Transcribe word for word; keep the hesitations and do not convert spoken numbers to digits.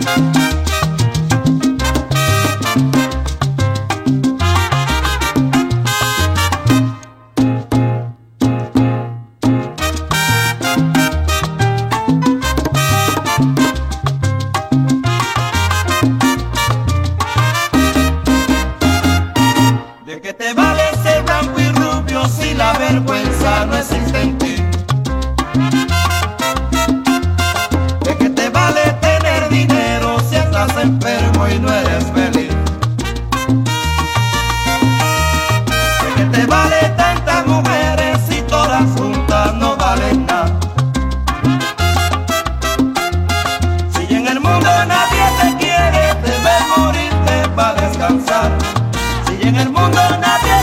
vergüenza no existe en ti. ¿De qué te vale tener dinero si estás enfermo y no eres feliz? ¿De qué te vale tantas mujeres si todas juntas no valen nada? Si en el mundo nadie te quiere, debes morirte para descansar. Si en el mundo nadie